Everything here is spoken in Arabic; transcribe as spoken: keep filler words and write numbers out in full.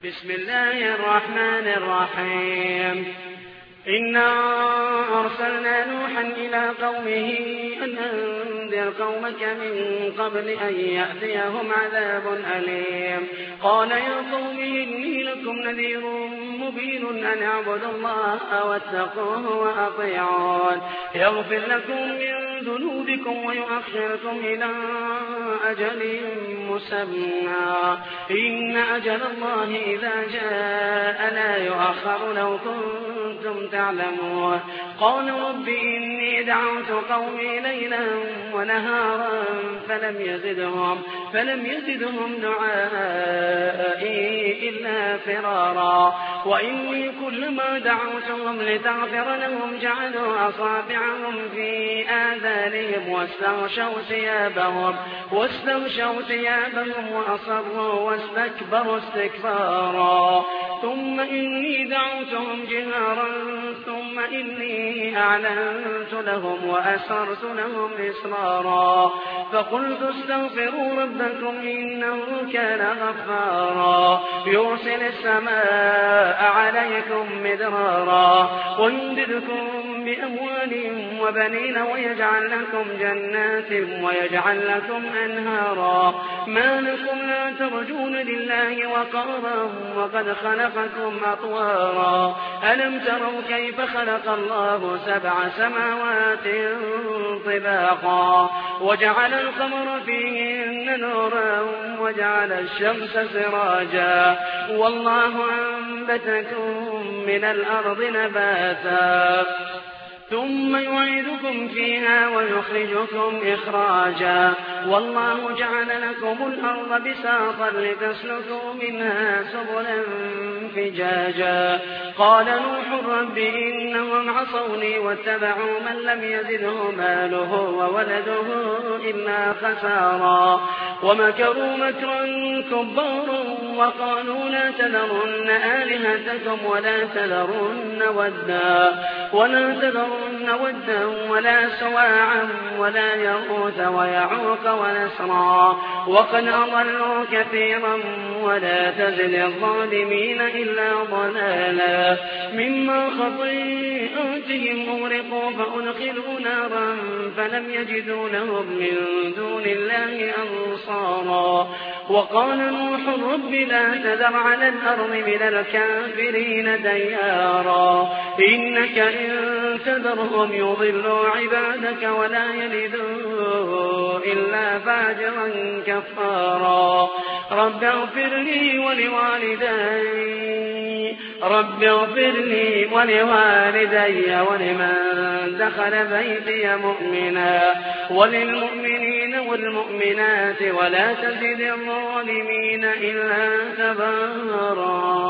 بسم الله الرحمن الرحيم إنا أرسلنا نوحا إلى قومه أن أنذر قومك من قبل أن يأتيهم عذاب أليم قال يا قوم إني لكم نذير مبين أن اعبدوا الله واتقوه وأطيعون يغفر لكم من ذنوبكم ويؤخركم إلى أجل مسمى إن أجل الله إذا جاء لا يؤخر لو كنتم تعلمون قال رب إني دعوت قومي ليلا ونهارا فلم يزدهم فلم يزدهم دعائي إلا فرارا وإني كلما دعوتهم لتغفر لهم جعلوا أصابعهم في آذانهم واستغشوا ثيابهم واستغشوا ثيابهم وأصروا واستكبروا استكبارا ثم إني دعوتهم جهارا ثم إني أعلنت لهم وأسررت لهم إسرارا فقلت استغفروا ربكم إنه كان غفارا يرسل السماء عليكم مدرارا ويمددكم بأموال وبنين ويجعل لكم جنات ويجعل لكم أنهارا ما لكم لا ترجون لله وقارا وقد خلقكم أطوارا ألم تروا كيف خلق الله سبع سماوات طباقا وجعل القمر فيهن نورا وجعل الشمس سراجا والله أنبتكم من الأرض نباتا ثم يعيدكم فيها ويخرجكم إخراجا والله جعل لكم الأرض بساطا لتسلكوا منها سبلا فجاجا قال نوح رب إنهم عصوني واتبعوا من لم يزده ماله وولده إلا خسارا ومكروا مكرا كبارا وقالوا لا تذرن آلهتكم ولا تذرن ودا ولا تذرن ودا ولا سواعا ولا يغوث ويعوق ونسرا وقد أضلوا كثيرا ولا تزد الظالمين إلا ضلالا مما خطيئاتهم أغرقوا فأدخلوا نارا فلم يجدوا لهم من دون الله أنصارا وقال نوح رب لا تذر على الأرض من الكافرين ديارا إنك إن تذرهم يضلوا عبادك ولا يلدوا إلا فاجرا كفارا رب اغفر لي ولوالدي رب اغفر لي ولوالدي ولمن دخل بيتي مؤمنا وللمؤمنين والمؤمنات ولا تزد الظالمين إلا تبارا.